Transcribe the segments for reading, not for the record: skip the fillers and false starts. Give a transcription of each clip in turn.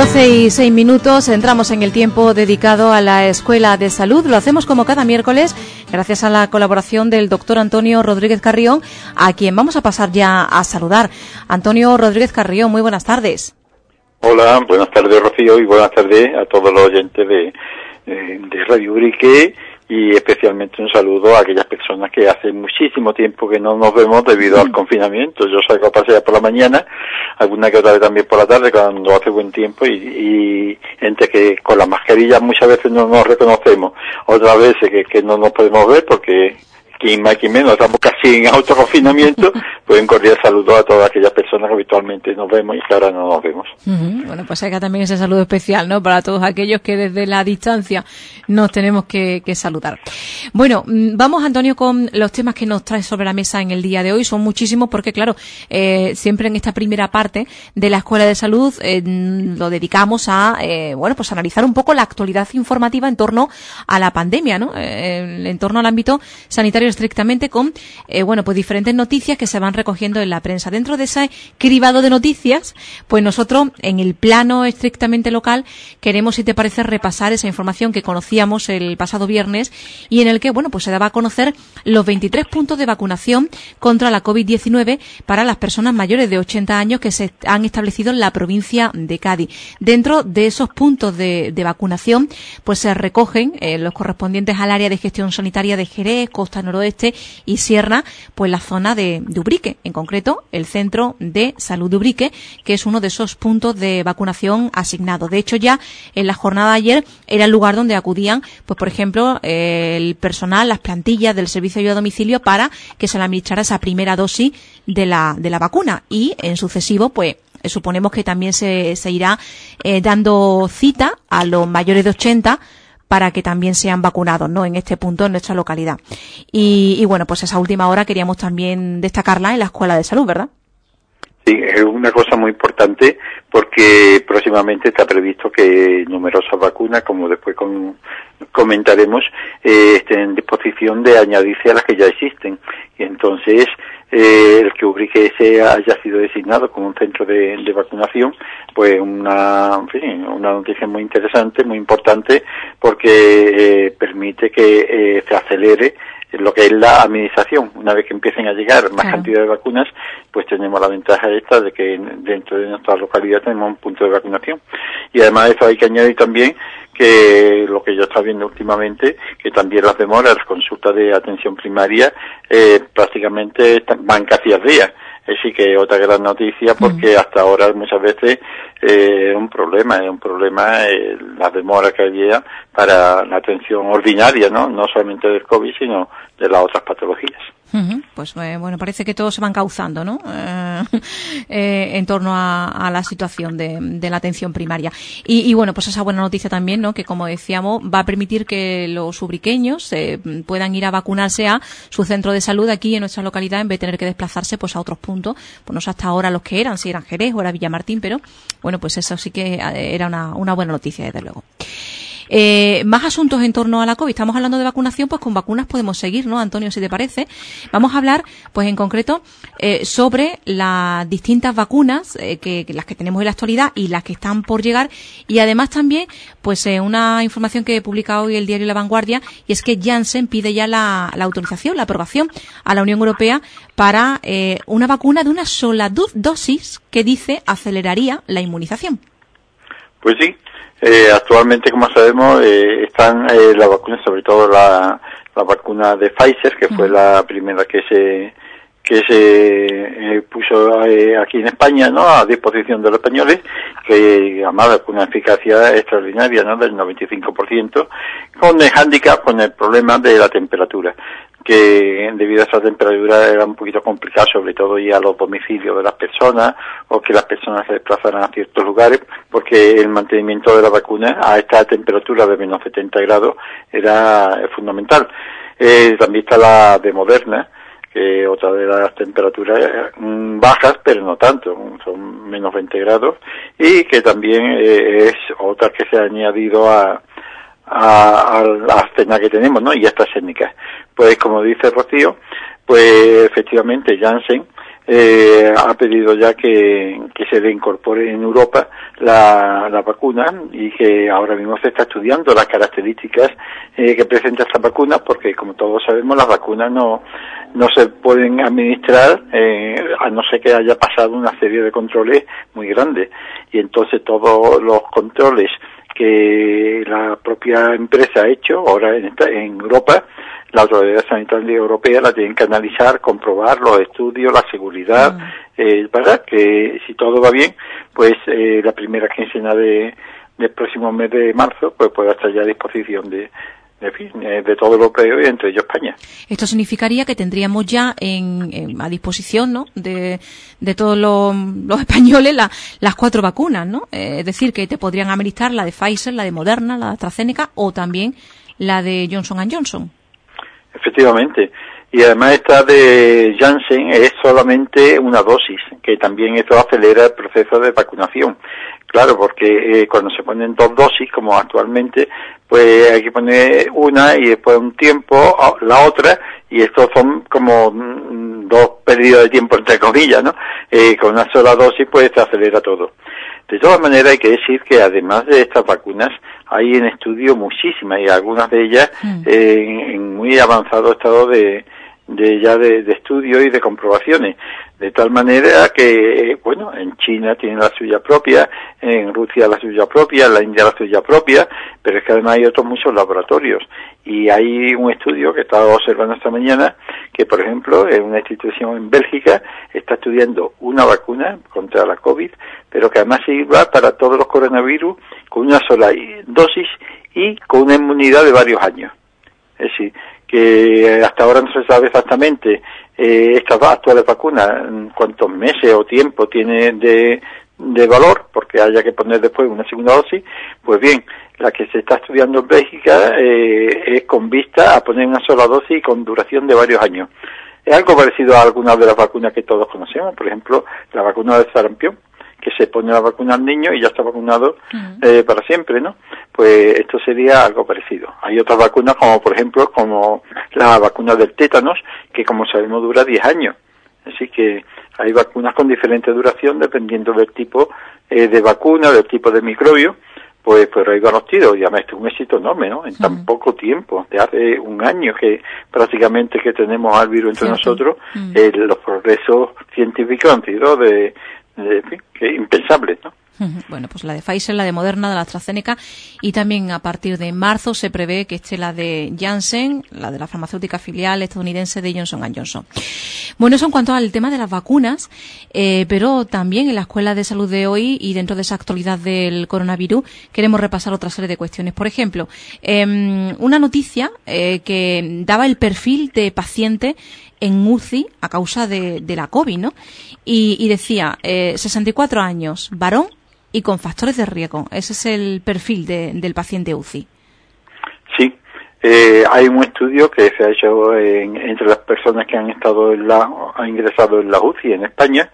12:06, entramos en el tiempo dedicado a la Escuela de Salud. Lo hacemos como cada miércoles, gracias a la colaboración del doctor Antonio Rodríguez Carrión, a quien vamos a pasar ya a saludar. Antonio Rodríguez Carrión, muy buenas tardes. Hola, buenas tardes, Rocío, y buenas tardes a todos los oyentes de Radio Ubrique, y especialmente un saludo a aquellas personas que hace muchísimo tiempo que no nos vemos debido al confinamiento. Yo salgo a pasear por la mañana, alguna que otra vez también por la tarde cuando hace buen tiempo, y gente que con las mascarillas muchas veces no nos reconocemos, otras veces que no nos podemos ver porque quien más quien menos estamos casi en autoconfinamiento. Pues un cordial saludo a todas aquellas personas que habitualmente nos vemos y que ahora no nos vemos. Bueno, pues hay también ese saludo especial, ¿no?, para todos aquellos que desde la distancia nos tenemos que saludar. Bueno, vamos, Antonio, con los temas que nos traes sobre la mesa en el día de hoy. Son muchísimos porque, claro, siempre en esta primera parte de la Escuela de Salud lo dedicamos a, pues analizar un poco la actualidad informativa en torno a la pandemia, ¿no?, en torno al ámbito sanitario estrictamente, con, pues diferentes noticias que se van recogiendo en la prensa. Dentro de ese cribado de noticias, pues nosotros, en el plano estrictamente local, queremos, si te parece, repasar esa información que conocíamos el pasado viernes y en el que, pues se daba a conocer los 23 puntos de vacunación contra la COVID-19 para las personas mayores de 80 años que se han establecido en la provincia de Cádiz. Dentro de esos puntos de vacunación, pues se recogen los correspondientes al área de gestión sanitaria de Jerez, Costa Noroeste y Sierra, pues la zona de Ubrique, en concreto el Centro de Salud de Ubrique, que es uno de esos puntos de vacunación asignados. De hecho, ya en la jornada de ayer era el lugar donde acudían, pues por ejemplo, el personal, las plantillas del servicio de ayuda a domicilio para que se le administrara esa primera dosis de la vacuna, y en sucesivo, pues suponemos que también se irá dando cita a los mayores de 80 para que también sean vacunados, ¿no?, en este punto, en nuestra localidad. Y pues esa última hora queríamos también destacarla en la Escuela de Salud, ¿verdad? Sí, es una cosa muy importante porque próximamente está previsto que numerosas vacunas, como después comentaremos, estén en disposición de añadirse a las que ya existen. Y entonces, el que Ubrique haya sido designado como un centro de vacunación, pues una noticia muy interesante, muy importante, porque permite que se acelere lo que es la administración. Una vez que empiecen a llegar más cantidad de vacunas, pues tenemos la ventaja esta de que dentro de nuestra localidad tenemos un punto de vacunación. Y además de eso hay que añadir también que lo que yo estoy viendo últimamente, que también las demoras, las consultas de atención primaria, prácticamente van casi al día. Es decir, que otra gran noticia, porque hasta ahora muchas veces es un problema la demora que había para la atención ordinaria, no solamente del COVID, sino de las otras patologías. Pues parece que todos se van cauzando, ¿no?, en torno a la situación de la atención primaria. Y pues esa buena noticia también, ¿no?, que como decíamos va a permitir que los ubriqueños puedan ir a vacunarse a su centro de salud aquí en nuestra localidad, en vez de tener que desplazarse pues a otros puntos, pues no sé hasta ahora los que eran, si eran Jerez o era Villamartín, pero pues eso sí que era una buena noticia, desde luego. Más asuntos en torno a la COVID. Estamos hablando de vacunación, pues con vacunas podemos seguir, ¿no, Antonio, si te parece? Vamos a hablar, pues en concreto, sobre las distintas vacunas, que las que tenemos en la actualidad y las que están por llegar, y además también, pues una información que publica hoy el diario La Vanguardia, y es que Janssen pide ya la autorización, la aprobación a la Unión Europea para una vacuna de una sola dosis que dice aceleraría la inmunización. Pues sí. Actualmente, como sabemos, están las vacunas, sobre todo la vacuna de Pfizer, que fue la primera que se puso aquí en España, ¿no?, a disposición de los españoles, que además con una eficacia extraordinaria, ¿no?, del 95%, con el hándicap, con el problema de la temperatura, que debido a esa temperatura era un poquito complicado, sobre todo ir a los domicilios de las personas, o que las personas se desplazaran a ciertos lugares, porque el mantenimiento de la vacuna a esta temperatura de menos 70 grados era fundamental. También está la de Moderna, que otra de las temperaturas bajas, pero no tanto, son menos 20 grados, y que también es otra que se ha añadido a la escena que tenemos, ¿no?, y a estas técnicas. Pues como dice Rocío, pues efectivamente Janssen ha pedido ya que se le incorpore en Europa la vacuna, y que ahora mismo se está estudiando las características que presenta esta vacuna, porque como todos sabemos las vacunas no se pueden administrar a no ser que haya pasado una serie de controles muy grandes, y entonces todos los controles que la propia empresa ha hecho ahora en Europa, la Autoridad Sanitaria Europea la tienen que analizar, comprobar los estudios, la seguridad, para que si todo va bien, pues la primera quincena del próximo mes de marzo pues pueda estar ya a disposición de todo europeo y entre ellos España. Esto significaría que tendríamos ya a disposición, ¿no?, de todos los españoles las 4 vacunas, ¿no? Es decir, que te podrían administrar la de Pfizer, la de Moderna, la de AstraZeneca o también la de Johnson & Johnson. Efectivamente. Y además esta de Janssen es solamente una dosis, que también esto acelera el proceso de vacunación. Claro, porque cuando se ponen 2 dosis, como actualmente, pues hay que poner una y después un tiempo la otra, y estos son como 2 periodos de tiempo entre comillas, ¿no? Con una sola dosis pues se acelera todo. De todas maneras hay que decir que además de estas vacunas hay en estudio muchísimas, y algunas de ellas en muy avanzado estado de estudio y de comprobaciones, de tal manera que, bueno, en China tiene la suya propia, en Rusia la suya propia, en la India la suya propia, pero es que además hay otros muchos laboratorios, y hay un estudio que estaba observando esta mañana, que por ejemplo en una institución en Bélgica está estudiando una vacuna contra la COVID, pero que además sirva para todos los coronavirus con una sola dosis y con una inmunidad de varios años. Es decir, que hasta ahora no se sabe exactamente estas actuales vacunas cuántos meses o tiempo tiene de valor, porque haya que poner después una segunda dosis. Pues bien, la que se está estudiando en Bélgica es con vista a poner una sola dosis y con duración de varios años. Es algo parecido a algunas de las vacunas que todos conocemos, por ejemplo, la vacuna de sarampión, que se pone la vacuna al niño y ya está vacunado para siempre, ¿no? Pues esto sería algo parecido. Hay otras vacunas, como por ejemplo, como la vacuna del tétanos, que como sabemos dura 10 años. Así que hay vacunas con diferente duración dependiendo del tipo de vacuna, del tipo de microbio. Pues ahí van los tiros, y además esto es un éxito enorme, ¿no? En tan poco tiempo, de hace un año que prácticamente que tenemos al virus entre nosotros, los progresos científicos han sido que impensables, ¿no? Bueno, pues la de Pfizer, la de Moderna, de la AstraZeneca, y también a partir de marzo se prevé que esté la de Janssen, la de la farmacéutica filial estadounidense de Johnson & Johnson. Bueno, eso en cuanto al tema de las vacunas, pero también en la Escuela de Salud de hoy y dentro de esa actualidad del coronavirus queremos repasar otra serie de cuestiones. Por ejemplo, una noticia que daba el perfil de paciente en UCI a causa de la COVID, ¿no? Y decía 64 años, varón y con factores de riesgo. Ese es el perfil del paciente UCI. Sí, hay un estudio que se ha hecho entre las personas que han ingresado en la UCI en España,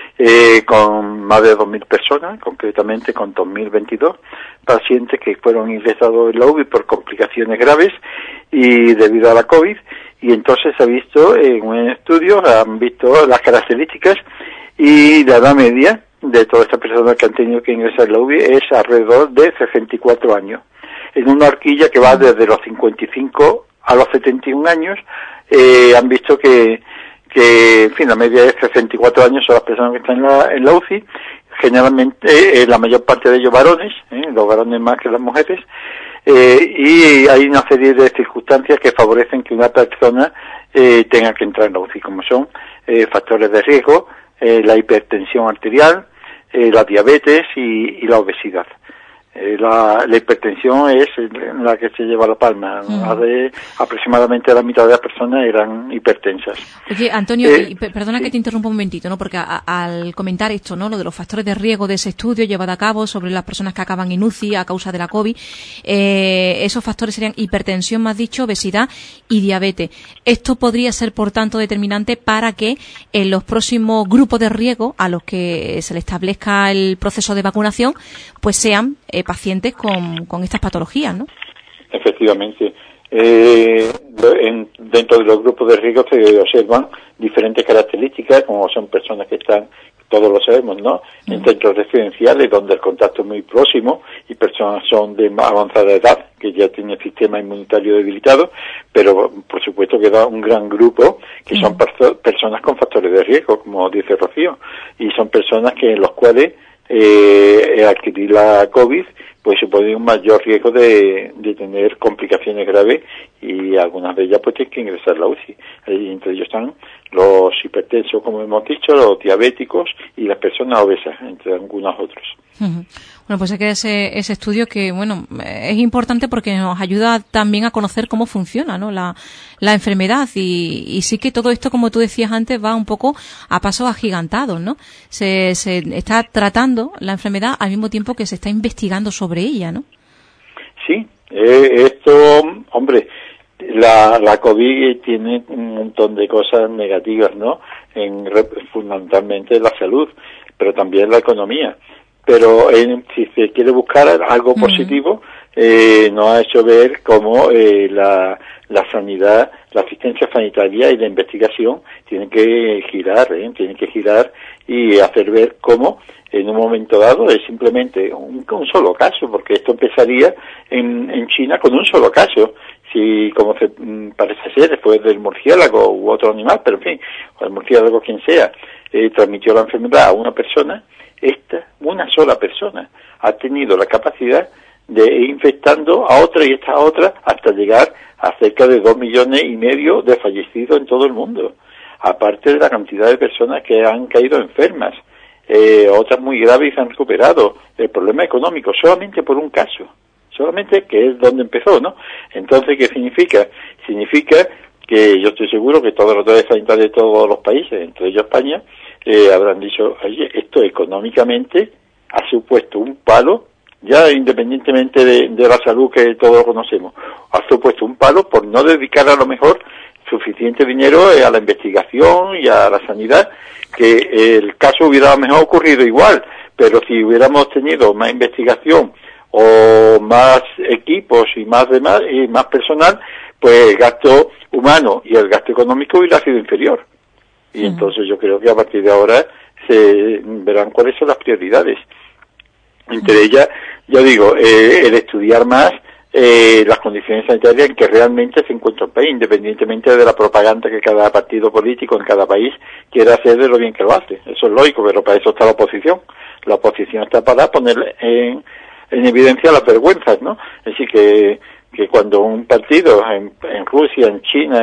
con más de 2.000 personas, concretamente con 2.022 pacientes que fueron ingresados en la UCI por complicaciones graves y debido a la COVID. Y entonces se ha visto en un estudio, han visto las características, y la edad media de todas estas personas que han tenido que ingresar en la UCI es alrededor de 64 años. En una horquilla que va desde los 55 a los 71 años, han visto que en fin, la media es 64 años son las personas que están en la UCI, generalmente la mayor parte de ellos varones, los varones más que las mujeres, y hay una serie de circunstancias que favorecen que una persona tenga que entrar en la UCI, como son factores de riesgo, la hipertensión arterial, la diabetes y la obesidad. La hipertensión es la que se lleva la palma. Aproximadamente la mitad de las personas eran hipertensas. Oye, Antonio, perdona que te interrumpa un momentito, ¿no? Porque al comentar esto, ¿no? Lo de los factores de riesgo de ese estudio llevado a cabo sobre las personas que acaban en UCI a causa de la COVID, esos factores serían hipertensión, más dicho, obesidad y diabetes. Esto podría ser, por tanto, determinante para que en los próximos grupos de riesgo a los que se le establezca el proceso de vacunación, pues sean pacientes con estas patologías, ¿no? Efectivamente. dentro de los grupos de riesgo se observan diferentes características, como son personas que están, todos lo sabemos, ¿no?, en centros residenciales donde el contacto es muy próximo, y personas son de más avanzada edad que ya tienen el sistema inmunitario debilitado, pero por supuesto queda un gran grupo que son personas con factores de riesgo, como dice Rocío, y son personas que en los cuales adquirir la COVID pues supone un mayor riesgo de tener complicaciones graves, y algunas de ellas pues tienen que ingresar a la UCI. Y entre ellos están los hipertensos, como hemos dicho, los diabéticos y las personas obesas, entre algunos otros. Bueno, pues es que ese estudio que, bueno, es importante porque nos ayuda también a conocer cómo funciona, ¿no?, la enfermedad, y sí que todo esto, como tú decías antes, va un poco a pasos agigantados, ¿no? Se está tratando la enfermedad al mismo tiempo que se está investigando sobre ella, ¿no? Sí, esto, hombre, la COVID tiene un montón de cosas negativas, ¿no?, fundamentalmente la salud, pero también la economía. Pero si se quiere buscar algo positivo, nos ha hecho ver cómo la sanidad, la asistencia sanitaria y la investigación tienen que girar y hacer ver cómo en un momento dado es simplemente un solo caso, porque esto empezaría en China con un solo caso, si como parece ser después del murciélago u otro animal, pero en fin, o el murciélago quien sea, transmitió la enfermedad a una persona. Una sola persona ha tenido la capacidad de ir infectando a otra y esta otra hasta llegar a cerca de 2,5 millones de fallecidos en todo el mundo, aparte de la cantidad de personas que han caído enfermas, otras muy graves y se han recuperado. El problema económico solamente por un caso, solamente que es donde empezó, ¿no? Entonces, ¿qué significa? Significa que yo estoy seguro que todos los autoridades sanitarios de todos los países, entre ellos España, habrán dicho, oye, esto económicamente ha supuesto un palo, ya independientemente de la salud que todos conocemos, ha supuesto un palo por no dedicar a lo mejor suficiente dinero a la investigación y a la sanidad, que el caso hubiera a lo mejor ocurrido igual, pero si hubiéramos tenido más investigación o más equipos y más demás y más personal, pues el gasto humano y el gasto económico hubiera sido inferior. Y entonces yo creo que a partir de ahora se verán cuáles son las prioridades. Entre ellas, yo digo, el estudiar más las condiciones sanitarias en que realmente se encuentra el país, independientemente de la propaganda que cada partido político en cada país quiera hacer de lo bien que lo hace. Eso es lógico, pero para eso está la oposición. La oposición está para poner en evidencia las vergüenzas, ¿no? Así que cuando un partido en Rusia, en China,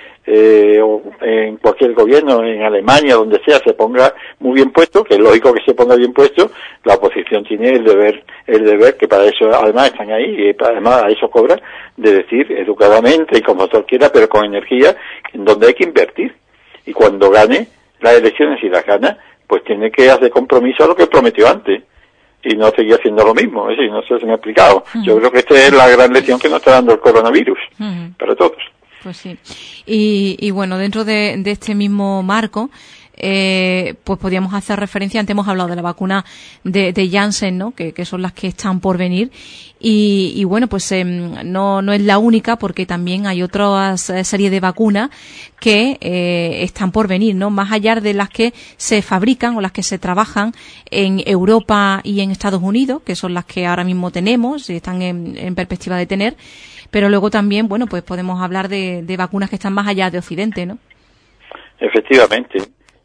o en cualquier gobierno, en Alemania, donde sea, se ponga muy bien puesto, que es lógico que se ponga bien puesto, la oposición tiene el deber, que para eso además están ahí, y además a eso cobran, de decir educadamente y como todo quiera, pero con energía, en donde hay que invertir. Y cuando gane las elecciones y las gana, pues tiene que hacer compromiso a lo que prometió antes y no seguir haciendo lo mismo. Es decir, no sé si me he explicado. Yo creo que esta es la gran lección que nos está dando el coronavirus para todos. Pues sí. Y bueno, dentro de este mismo marco, pues podríamos hacer referencia, antes hemos hablado de la vacuna de Janssen, ¿no? Que son las que están por venir. Y bueno, pues no es la única, porque también hay otras series de vacunas que están por venir, ¿no? Más allá de las que se fabrican o las que se trabajan en Europa y en Estados Unidos, que son las que ahora mismo tenemos y están en perspectiva de tener. Pero luego también, bueno, pues podemos hablar de vacunas que están más allá de Occidente, ¿no? Efectivamente.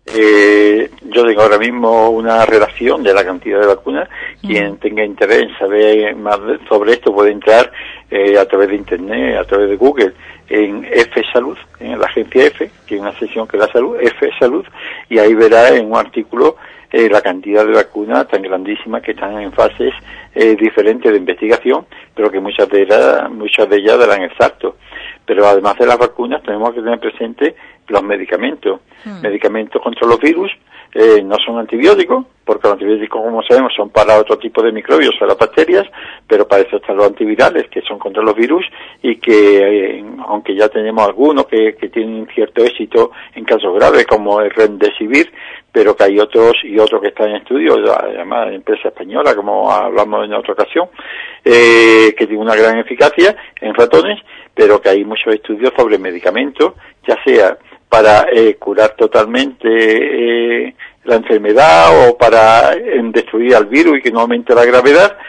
Yo tengo ahora mismo una redacción de la cantidad de vacunas. Quien tenga interés en saber más sobre esto puede entrar a través de Internet, a través de Google, en F Salud, en la agencia F, que es una sección que da salud, F Salud, y ahí verá en un artículo la cantidad de vacunas tan grandísimas que están en fases diferentes de investigación, pero que muchas de ellas darán el salto. Pero además de las vacunas tenemos que tener presente los medicamentos, medicamentos contra los virus, no son antibióticos, porque los antibióticos, como sabemos, son para otro tipo de microbios o las bacterias, pero para eso están los antivirales, que son contra los virus, y que, aunque ya tenemos algunos que tienen cierto éxito en casos graves, como el Remdesivir, pero que hay otros que están en estudio, además empresa española, como hablamos en otra ocasión, que tiene una gran eficacia en ratones, pero que hay muchos estudios sobre medicamentos, ya sea para curar totalmente la enfermedad o para destruir al virus y que no aumente la gravedad,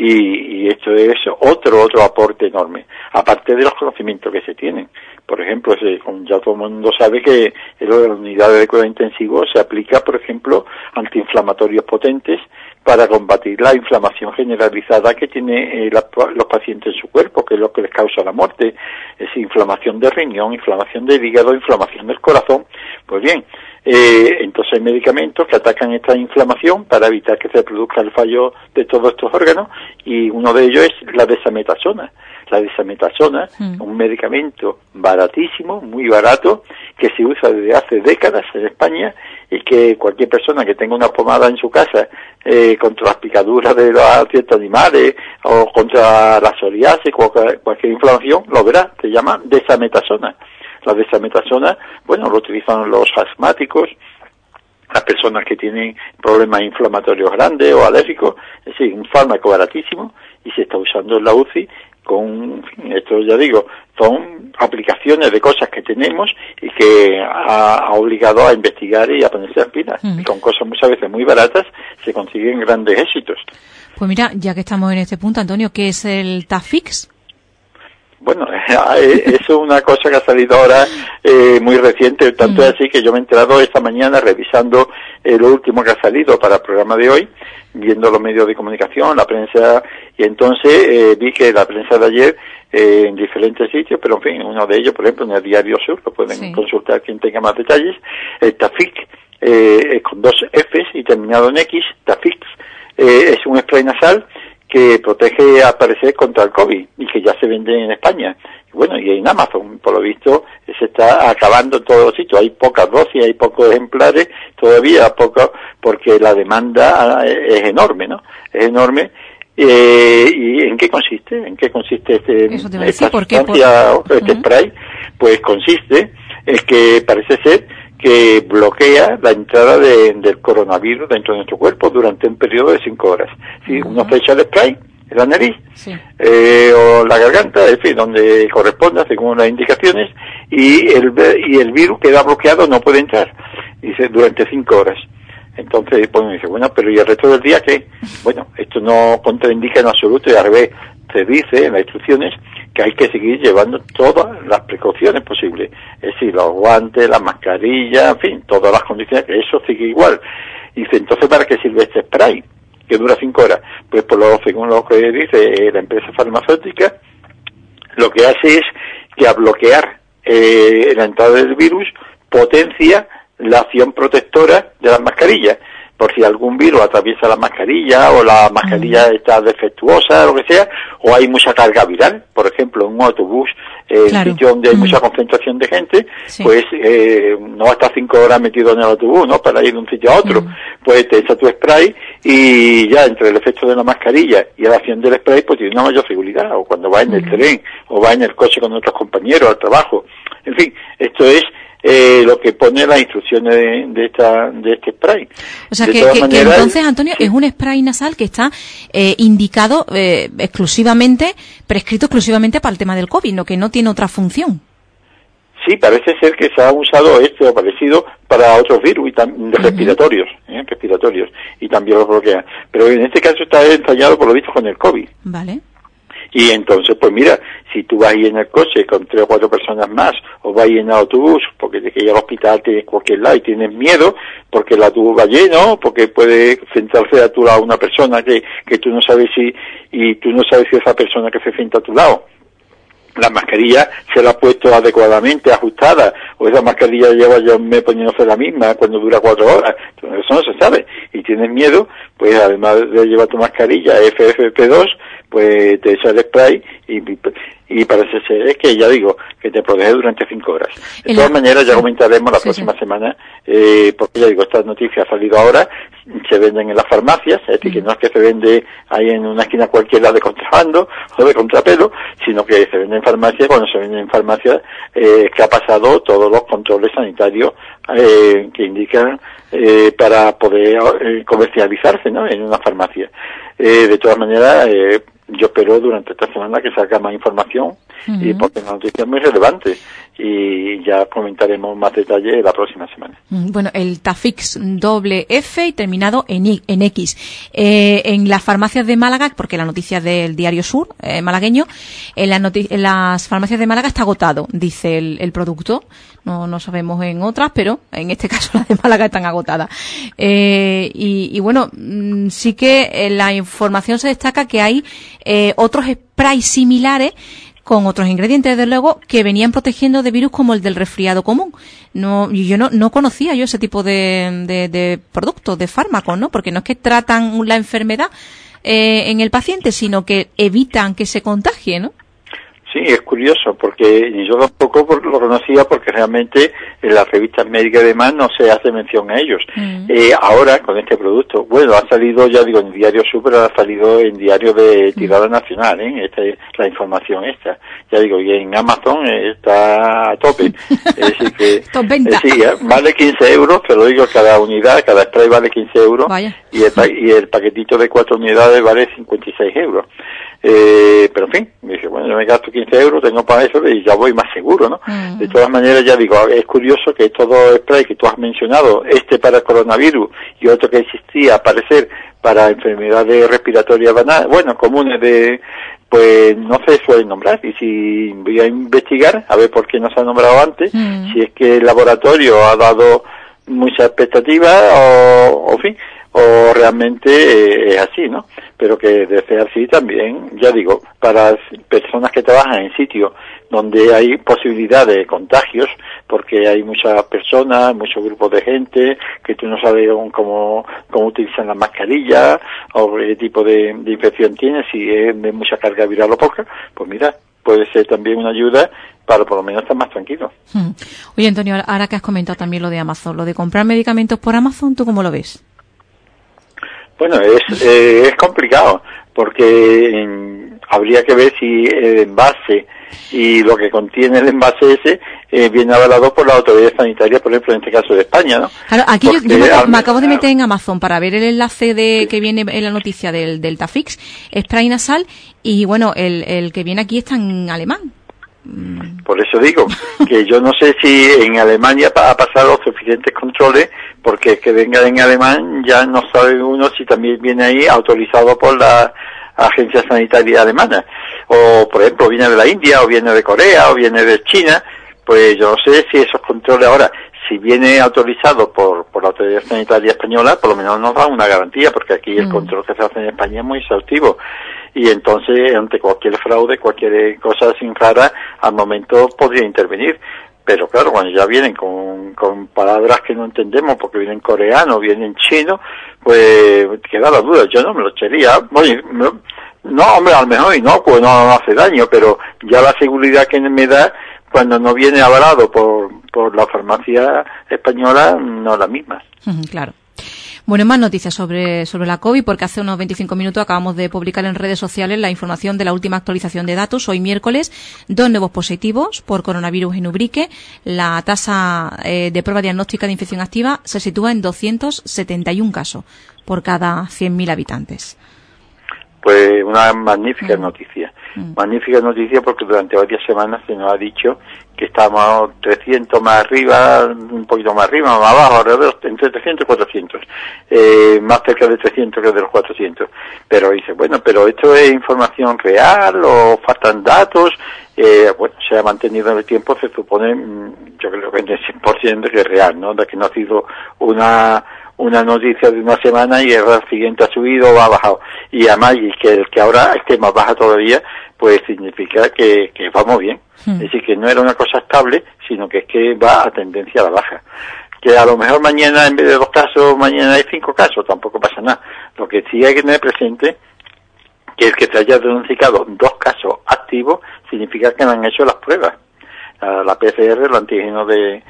y esto es otro aporte enorme, aparte de los conocimientos que se tienen. Por ejemplo, ya todo el mundo sabe que en la unidad de cuidado intensivo se aplica, por ejemplo, antiinflamatorios potentes para combatir la inflamación generalizada que tienen los pacientes en su cuerpo, que es lo que les causa la muerte. Es inflamación de riñón, inflamación del hígado, inflamación del corazón. Pues bien, entonces hay medicamentos que atacan esta inflamación para evitar que se produzca el fallo de todos estos órganos, y uno de ellos es la desametasona. La desametasona, un medicamento baratísimo, muy barato, que se usa desde hace décadas en España, y que cualquier persona que tenga una pomada en su casa contra las picaduras de los ciertos animales o contra la psoriasis, cualquier inflamación, lo verá, se llama desametasona. La desametasona, bueno, lo utilizan los asmáticos, las personas que tienen problemas inflamatorios grandes o alérgicos, es decir, un fármaco baratísimo, y se está usando en la UCI esto ya digo, son aplicaciones de cosas que tenemos y que ha obligado a investigar y a ponerse las pilas. Y con cosas muchas veces muy baratas se consiguen grandes éxitos. Pues mira, ya que estamos en este punto, Antonio, ¿qué es el Tafix? Bueno, eso es una cosa que ha salido ahora muy reciente, tanto es así que yo me he enterado esta mañana revisando lo último que ha salido para el programa de hoy, viendo los medios de comunicación, la prensa, y entonces vi que la prensa de ayer en diferentes sitios, pero en fin, uno de ellos, por ejemplo, en el Diario Sur, lo pueden consultar quien tenga más detalles, el Tafix, con 2 Fs y terminado en X, Tafix, es un spray nasal que protege, al parecer, contra el COVID, y que ya se vende en España. Y bueno, y en Amazon, por lo visto, se está acabando en todos los sitios. Hay pocas dosis, hay pocos ejemplares, todavía pocos, porque la demanda es enorme, ¿no? Es enorme. ¿Y en qué consiste? ¿En qué consiste esta sustancia, este spray? Pues consiste en que parece ser que bloquea la entrada del coronavirus dentro de nuestro cuerpo durante un periodo de 5 horas. Si uno se echa el spray en la nariz o la garganta, en fin, donde corresponda según las indicaciones, y el virus queda bloqueado, no puede entrar, dice, durante 5 horas. Entonces, bueno, dice, bueno, pero ¿y el resto del día qué? Bueno, esto no contraindica en absoluto, y al revés, se dice en las instrucciones que hay que seguir llevando todas las precauciones posibles, es decir, los guantes, las mascarillas, en fin, todas las condiciones, que eso sigue igual. Y dice, entonces, ¿para qué sirve este spray que dura 5 horas? Pues según lo que dice la empresa farmacéutica, lo que hace es que al bloquear la entrada del virus, potencia la acción protectora de las mascarillas. Por si algún virus atraviesa la mascarilla, o la mascarilla está defectuosa, lo que sea, o hay mucha carga viral, por ejemplo, en un autobús, en sitio donde hay mucha concentración de gente, pues no va a estar 5 horas metido en el autobús, ¿no?, para ir de un sitio a otro. Pues te echa tu spray, y ya entre el efecto de la mascarilla y la acción del spray, pues tiene una mayor seguridad, o cuando va en el tren, o va en el coche con otros compañeros al trabajo. En fin, esto es lo que pone las instrucciones de este spray. O sea, que entonces, Antonio, es un spray nasal que está indicado exclusivamente, prescrito exclusivamente para el tema del COVID, ¿no?, que no tiene otra función. Sí, parece ser que se ha usado este o parecido para otros virus respiratorios, y también los bloquea. Pero en este caso está ensayado, por lo visto, con el COVID. Vale. Y entonces, pues mira, si tú vas ahí en el coche con 3 o 4 personas más, o vas ahí en el autobús, porque de que ir al hospital tienes cualquier lado y tienes miedo, porque el autobús va lleno, porque puede sentarse a tu lado una persona que tú no sabes si esa persona que se sienta a tu lado, la mascarilla se la ha puesto adecuadamente ajustada, o esa mascarilla lleva yo me poniéndose la misma cuando dura 4 horas, entonces eso no se sabe, y tienes miedo, pues además de llevar tu mascarilla FFP2, pues te echa el spray y parece ser que, ya digo, que te protege durante 5 horas. De todas maneras, ya comentaremos la próxima semana, porque ya digo, esta noticia ha salido ahora, se venden en las farmacias, es decir, que no es que se vende ahí en una esquina cualquiera de contrabando o de contrapelo, sino que se vende en farmacia. Cuando se vende en farmacia, que ha pasado todos los controles sanitarios que indican para poder comercializarse, ¿no?, en una farmacia. De todas maneras, yo espero durante esta semana que salga más información, y porque es una noticia muy relevante, y ya comentaremos más detalles la próxima semana. Bueno, el Tafix doble F y terminado en X. En las farmacias de Málaga, porque la noticia del Diario Sur malagueño, en las farmacias de Málaga está agotado, dice el producto. No sabemos en otras, pero en este caso las de Málaga están agotadas. Y bueno, sí que en la información se destaca que hay otros sprays similares con otros ingredientes, desde luego, que venían protegiendo de virus como el del resfriado común. Yo no conocía ese tipo de productos, de fármacos, ¿no? Porque no es que tratan la enfermedad en el paciente, sino que evitan que se contagie, ¿no? Sí, es curioso, porque yo tampoco lo conocía, porque realmente en las revistas médicas y demás no se hace mención a ellos. Ahora, con este producto, bueno, ha salido, ya digo, en Diario Super, ha salido en diario de tirada nacional, la información esta. Ya digo, y en Amazon está a tope. Es decir que, Top venta. Vale 15 euros, te lo digo, cada unidad, cada spray vale 15 euros. Vaya. Y el paquetito de 4 unidades vale 56 euros. Pero en fin, me dije, bueno, yo me gasto 15 euros, tengo para eso y ya voy más seguro, ¿no? De todas maneras, ya digo, es curioso que estos dos sprays que tú has mencionado, este para el coronavirus y otro que existía, al parecer, para enfermedades respiratorias banales, bueno, comunes pues no se suelen nombrar, y si voy a investigar, a ver por qué no se ha nombrado antes, si es que el laboratorio ha dado mucha expectativa o en fin, o realmente es así, ¿no? Pero que de ser así también, ya digo, para personas que trabajan en sitios donde hay posibilidad de contagios, porque hay muchas personas, muchos grupos de gente, que tú no sabes cómo utilizan las mascarillas, o qué tipo de infección tiene, si es de mucha carga viral o poca, pues mira, puede ser también una ayuda para por lo menos estar más tranquilo. Oye, Antonio, ahora que has comentado también lo de Amazon, lo de comprar medicamentos por Amazon, ¿tú cómo lo ves? Bueno, es complicado, porque habría que ver si el envase y lo que contiene el envase ese viene avalado por la autoridad sanitaria, por ejemplo, en este caso de España, ¿no? Claro, aquí yo me acabo de meter en Amazon para ver el enlace que viene en la noticia del Tafix, spray nasal, y bueno, el que viene aquí está en alemán. Por eso digo que yo no sé si en Alemania ha pasado los suficientes controles, porque que venga en alemán ya no sabe uno si también viene ahí autorizado por la agencia sanitaria alemana, o por ejemplo viene de la India, o viene de Corea, o viene de China. Pues yo no sé si esos controles ahora, si viene autorizado por la autoridad sanitaria española, por lo menos nos da una garantía, porque aquí el control que se hace en España es muy exhaustivo. Y entonces, ante cualquier fraude, cualquier cosa así rara, al momento podría intervenir. Pero claro, cuando ya vienen con palabras que no entendemos, porque vienen coreano, vienen chino, pues queda la duda. Yo no me lo echaría. Oye, no, hombre, a lo mejor inocuo, no hace daño, pero ya la seguridad que me da cuando no viene avalado por la farmacia española, no es la misma. Claro. Bueno, más noticias sobre la COVID, porque hace unos 25 minutos acabamos de publicar en redes sociales la información de la última actualización de datos. Hoy miércoles, 2 nuevos positivos por coronavirus en Ubrique. La tasa de prueba diagnóstica de infección activa se sitúa en 271 casos por cada 100.000 habitantes. Pues una magnífica noticia. Magnífica noticia, porque durante varias semanas se nos ha dicho que estamos 300 más arriba, un poquito más arriba, más abajo, alrededor, entre 300 y 400. Más cerca de 300 que de los 400. Pero dice, bueno, pero esto es información real o faltan datos. Bueno, se ha mantenido en el tiempo, se supone, yo creo que en el 100% de que es real, ¿no? De que no ha sido una noticia de una semana y el siguiente ha subido o ha bajado. Y además, y que el que ahora esté más baja todavía, pues significa que vamos bien. Es decir, que no era una cosa estable, sino que es que va a tendencia a la baja. Que a lo mejor mañana, en vez de 2 casos, mañana hay 5 casos, tampoco pasa nada. Lo que sí hay que tener presente, que el que te haya diagnosticado 2 casos activos significa que no han hecho las pruebas. La PCR, el antígeno de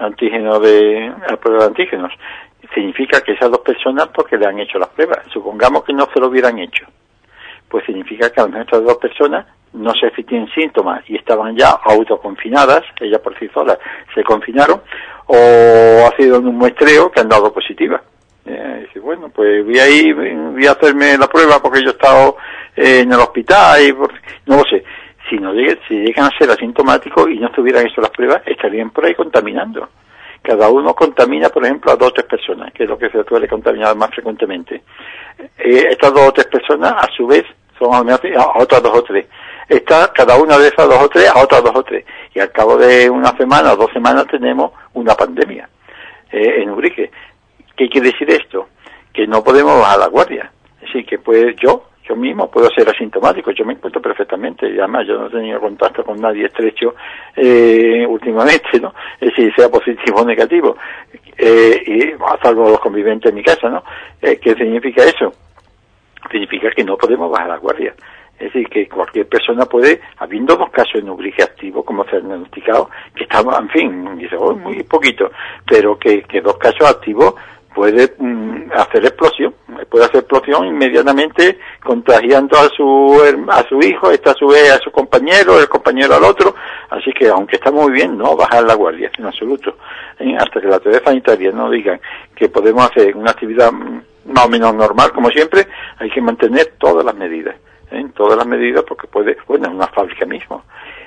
la prueba de antígenos. Significa que esas 2 personas porque le han hecho las pruebas. Supongamos que no se lo hubieran hecho. Pues significa que a lo mejor estas 2 personas no sé si tienen síntomas y estaban ya autoconfinadas, ellas por sí solas se confinaron, o ha sido en un muestreo que han dado positiva. Dice, bueno, pues voy a hacerme la prueba porque yo he estado en el hospital y no lo sé. Si llegan a ser asintomáticos y no estuvieran hecho las pruebas, estarían por ahí contaminando. Cada uno contamina, por ejemplo, a 2 o 3 personas, que es lo que se suele contaminar más frecuentemente. Estas 2 o 3 personas, a su vez, son a otras 2 o 3. Cada una de esas 2 o 3 a otras 2 o 3. Y al cabo de una semana o 2 semanas tenemos una pandemia en Ubrique. ¿Qué quiere decir esto? Que no podemos bajar la guardia. Es decir, que pues yo mismo puedo ser asintomático, yo me encuentro perfectamente, y además yo no he tenido contacto con nadie estrecho últimamente, ¿no? Es decir, sea positivo o negativo, y a salvo los conviventes en mi casa, ¿no? ¿Qué significa eso? Significa que no podemos bajar la guardia. Es decir, que cualquier persona puede, habiendo 2 casos en Ubrique activos, como se han diagnosticado, que estamos, en fin, dice, muy poquito, pero que 2 casos activos puede hacer explosión inmediatamente contagiando a su hijo, a su vez a su compañero, el compañero al otro, así que aunque está muy bien, no bajar la guardia en absoluto, hasta que la autoridad sanitaria no digan que podemos hacer una actividad más o menos normal como siempre, hay que mantener todas las medidas, porque en una fábrica mismo,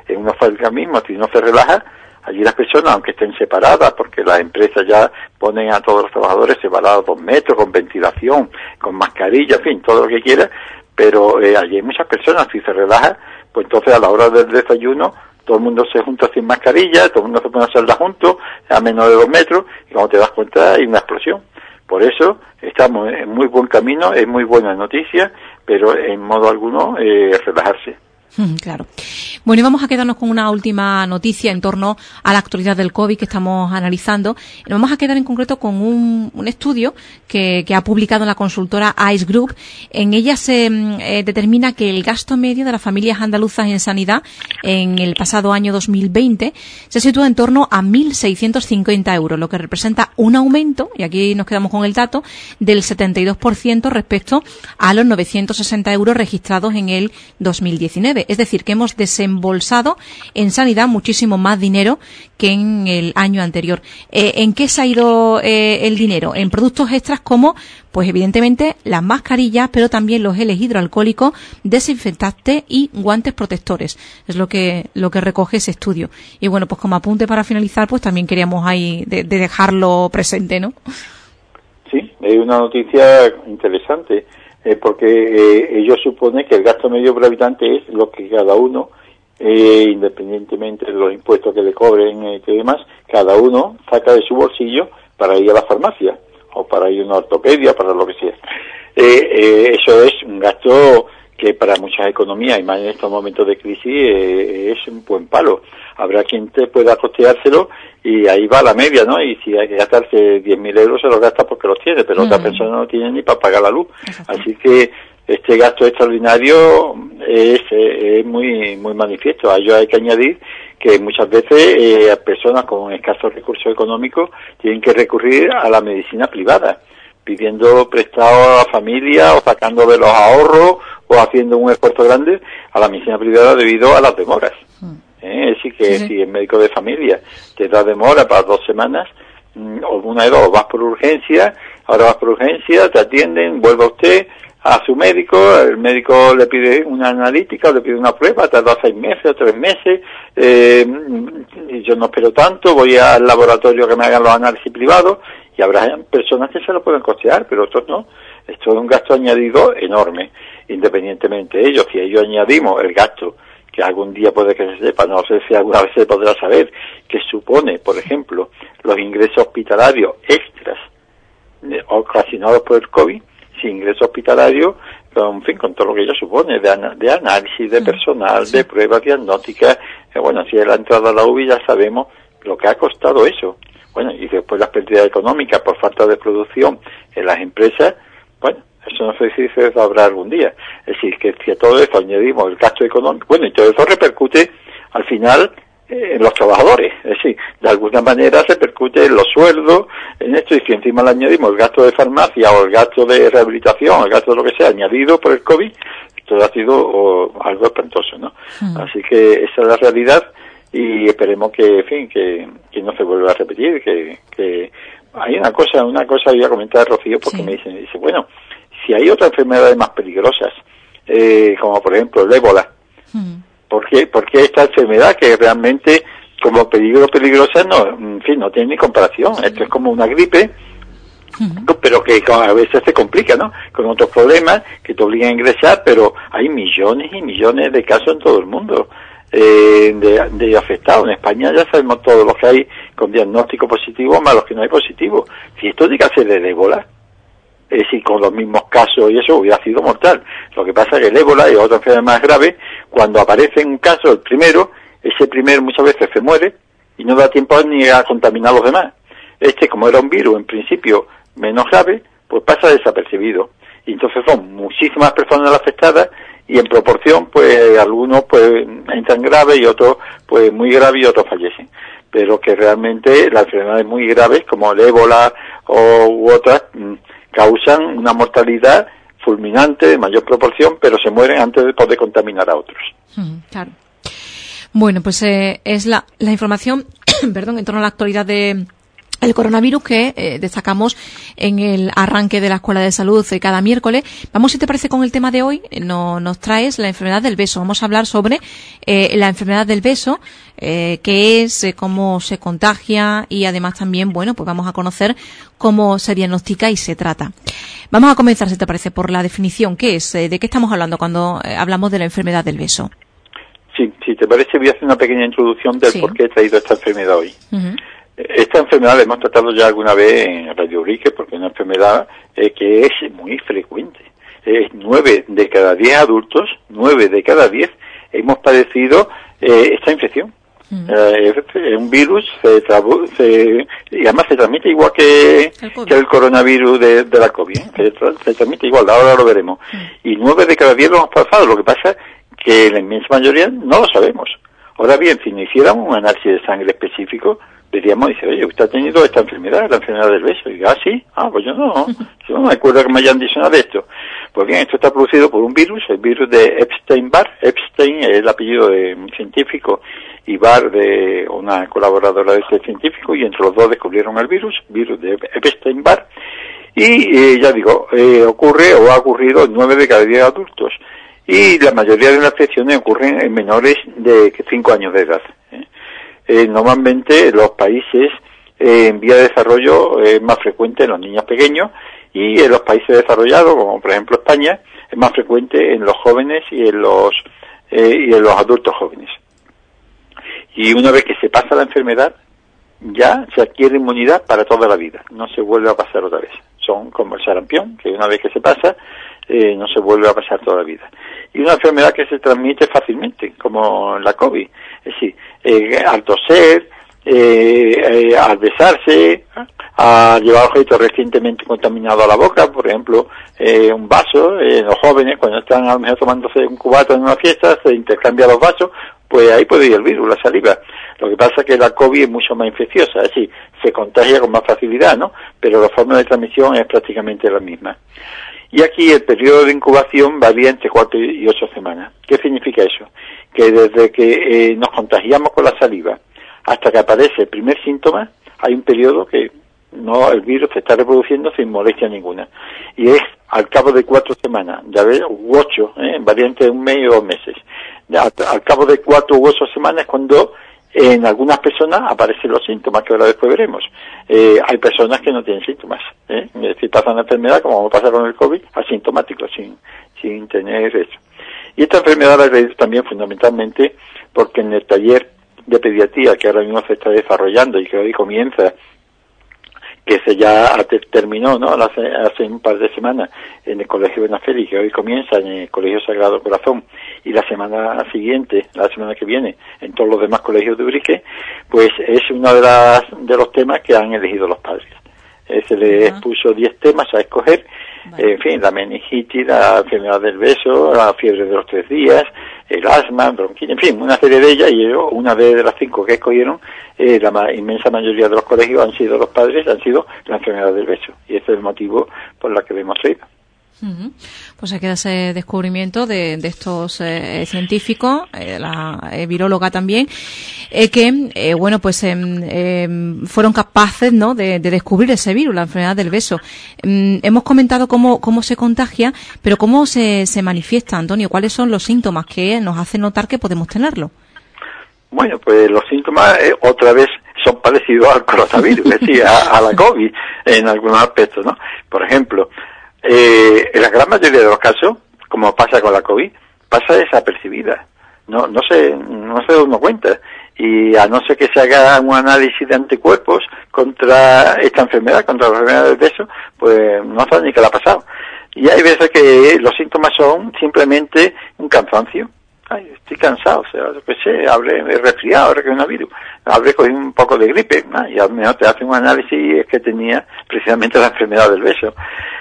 si no se relaja, allí las personas, aunque estén separadas, porque las empresas ya ponen a todos los trabajadores separados 2 metros, con ventilación, con mascarilla, en fin, todo lo que quiera, pero allí hay muchas personas, si se relaja, pues entonces a la hora del desayuno, todo el mundo se junta sin mascarilla, todo el mundo se pone a hacerla juntos, a menos de 2 metros, y cuando te das cuenta hay una explosión. Por eso estamos en muy buen camino, es muy buena noticia, pero en modo alguno relajarse. Claro. Bueno, y vamos a quedarnos con una última noticia en torno a la actualidad del COVID que estamos analizando. Nos vamos a quedar en concreto con un estudio que ha publicado la consultora ICE Group. En ella se determina que el gasto medio de las familias andaluzas en sanidad en el pasado año 2020 se sitúa en torno a 1.650 euros, lo que representa un aumento, y aquí nos quedamos con el dato, del 72% respecto a los 960 euros registrados en el 2019. Es decir, que hemos desembolsado en sanidad muchísimo más dinero que en el año anterior. ¿En qué se ha ido el dinero? En productos extras como, pues evidentemente, las mascarillas, pero también los geles hidroalcohólicos, desinfectantes y guantes protectores. Es lo que recoge ese estudio. Y bueno, pues como apunte para finalizar, pues también queríamos ahí de dejarlo presente, ¿no? Sí, es una noticia interesante. Porque ellos suponen que el gasto medio por habitante es lo que cada uno, independientemente de los impuestos que le cobren y demás, cada uno saca de su bolsillo para ir a la farmacia o para ir a una ortopedia, para lo que sea. Eso es un gasto que para muchas economías, y más en estos momentos de crisis, es un buen palo. Habrá quien te pueda costeárselo y ahí va la media, ¿no? Y si hay que gastarse 10.000 euros, se los gasta porque los tiene, pero otra persona no tiene ni para pagar la luz. Así que este gasto extraordinario es muy manifiesto. A ello hay que añadir que muchas veces personas con escasos recursos económicos tienen que recurrir a la medicina privada, pidiendo prestado a la familia o sacando de los ahorros o haciendo un esfuerzo grande a la medicina privada debido a las demoras. Es decir, que si el médico de familia te da demora para 2 semanas, o una de dos, vas por urgencia, te atienden, vuelve usted a su médico, el médico le pide una analítica, le pide una prueba, tarda 6 meses o 3 meses, y yo no espero tanto, voy al laboratorio que me hagan los análisis privados, y habrá personas que se lo pueden costear, pero otros no. Esto es un gasto añadido enorme, independientemente de ello. Si a ello añadimos el gasto, que algún día puede que se sepa, no sé si alguna vez se podrá saber, que supone, por ejemplo, los ingresos hospitalarios extras ocasionados por el COVID, sin ingresos hospitalarios, en fin, con todo lo que ello supone, de análisis, de personal, de pruebas diagnósticas. Bueno, si es la entrada a la UBI ya sabemos lo que ha costado eso. Bueno, y después las pérdidas económicas por falta de producción en las empresas, bueno, Eso no sé si se sabrá algún día. Es decir, que si a todo esto añadimos el gasto económico, bueno, y todo eso repercute al final en los trabajadores. Es decir, de alguna manera repercute en los sueldos, en esto, y si encima le añadimos el gasto de farmacia o el gasto de rehabilitación, el gasto de lo que sea, añadido por el COVID, todo ha sido algo espantoso, ¿no? Así que esa es la realidad y esperemos que, en fin, que no se vuelva a repetir, que hay una cosa voy a comentar, Rocío, porque me dice, bueno, si hay otras enfermedades más peligrosas, como por ejemplo el ébola, ¿por qué esta enfermedad que realmente como peligrosa no, en fin, no tiene ni comparación? Esto es como una gripe, pero que a veces se complica, ¿no? Con otros problemas que te obligan a ingresar, pero hay millones y millones de casos en todo el mundo de afectados. En España ya sabemos todos los que hay con diagnóstico positivo más los que no hay positivo. Si esto llega a ser el ébola, es decir, con los mismos casos y eso hubiera sido mortal. Lo que pasa es que el ébola y otra enfermedad más grave, cuando aparece un caso, el primero, ese primero muchas veces se muere y no da tiempo ni a contaminar a los demás. Como era un virus en principio menos grave, pues pasa desapercibido. Y entonces son muchísimas personas afectadas y en proporción, pues algunos pues entran graves y otros pues muy graves y otros fallecen. Pero que realmente las enfermedades muy graves como el ébola u otras causan una mortalidad fulminante de mayor proporción, pero se mueren antes de poder contaminar a otros. Claro. Bueno, pues es la información, perdón, en torno a la actualidad de el coronavirus que destacamos en el arranque de la Escuela de Salud cada miércoles. Vamos, si te parece, con el tema de hoy. Nos traes la enfermedad del beso. Vamos a hablar sobre la enfermedad del beso, qué es, cómo se contagia y además también, bueno, pues vamos a conocer cómo se diagnostica y se trata. Vamos a comenzar, si te parece, por la definición. ¿Qué es? ¿De qué estamos hablando cuando hablamos de la enfermedad del beso? Sí, si te parece, voy a hacer una pequeña introducción del por qué he traído esta enfermedad hoy. Esta enfermedad la hemos tratado ya alguna vez en Radio Urique, porque es una enfermedad que es muy frecuente. 9 de cada 10 adultos, 9 de cada 10 hemos padecido esta infección. Es un virus, y además se transmite igual que el coronavirus de la COVID, se transmite igual, ahora lo veremos. Y 9 de cada 10 lo hemos pasado, lo que pasa que la inmensa mayoría no lo sabemos. Ahora bien, si no hiciéramos un análisis de sangre específico, diríamos, dice, oye, usted ha tenido esta enfermedad, la enfermedad del beso. Y digo, ¿sí? Pues yo no me acuerdo que me hayan dicho nada de esto. Pues bien, esto está producido por un virus, el virus de Epstein-Barr. Epstein es el apellido de un científico y Barr de una colaboradora de este científico, y entre los dos descubrieron el virus de Epstein-Barr. Y ya digo, ocurre o ha ocurrido en 9 de cada 10 adultos. Y la mayoría de las infecciones ocurren en menores de 5 años de edad. Normalmente los países en vía de desarrollo es más frecuente en los niños pequeños, y en los países desarrollados, como por ejemplo España, es más frecuente en los jóvenes y en los adultos jóvenes. Y una vez que se pasa la enfermedad, ya se adquiere inmunidad para toda la vida, no se vuelve a pasar otra vez. Son como el sarampión, que una vez que se pasa, no se vuelve a pasar toda la vida. Y una enfermedad que se transmite fácilmente, como la COVID. Es decir, al toser, al besarse, a llevar objetos recientemente contaminados a la boca, por ejemplo, un vaso. Los jóvenes, cuando están a lo mejor tomándose un cubato en una fiesta, se intercambian los vasos, pues ahí puede ir el virus, la saliva. Lo que pasa es que la COVID es mucho más infecciosa, es decir, se contagia con más facilidad, ¿no? Pero la forma de transmisión es prácticamente la misma. Y aquí el periodo de incubación varía entre 4 y 8 semanas. ¿Qué significa eso? Que desde que nos contagiamos con la saliva hasta que aparece el primer síntoma, hay un periodo que el virus se está reproduciendo sin molestia ninguna. Y es al cabo de 4 semanas, ya ves, u 8, varía entre 1 mes y 2 meses. Al cabo de 4 u 8 semanas es cuando en algunas personas aparecen los síntomas, que ahora después veremos. Hay personas que no tienen síntomas, si pasan la enfermedad, como pasa con el COVID, asintomático, sin tener eso. Y esta enfermedad la he traído también fundamentalmente porque en el taller de pediatría que ahora mismo se está desarrollando y que hoy comienza, que se ya terminó, ¿no? Hace un par de semanas en el Colegio Benafeli, que hoy comienza en el Colegio Sagrado Corazón, y la semana siguiente, la semana que viene, en todos los demás colegios de Urique, pues es uno de los temas que han elegido los padres. Se les puso 10 temas a escoger, En fin, la meningitis, la enfermedad del beso, la fiebre de los 3 días, el asma, bronquitis, en fin, una serie de ellas, y una de las 5 que escogieron, la inmensa mayoría de los colegios han sido los padres, han sido la enfermedad del beso, y ese es el motivo por el que lo hemos traído. Pues hay que ese descubrimiento de estos científicos, la viróloga también, que fueron capaces, ¿no?, de descubrir ese virus, la enfermedad del beso. Hemos comentado cómo se contagia, pero cómo se manifiesta, Antonio. ¿Cuáles son los síntomas que nos hacen notar que podemos tenerlo? Bueno, pues los síntomas otra vez son parecidos al coronavirus, es decir, a la COVID en algunos aspectos, ¿no? Por ejemplo, en la gran mayoría de los casos, como pasa con la COVID, pasa desapercibida. No se da uno cuenta. Y a no ser que se haga un análisis de anticuerpos contra esta enfermedad, contra la enfermedad del beso, pues no sabe ni qué le ha pasado. Y hay veces que los síntomas son simplemente un cansancio. Ay, estoy cansado, o sea, yo qué sé, habré resfriado, habré coronavirus, habré cogido un poco de gripe, y al menos te hacen un análisis y es que tenía precisamente la enfermedad del beso.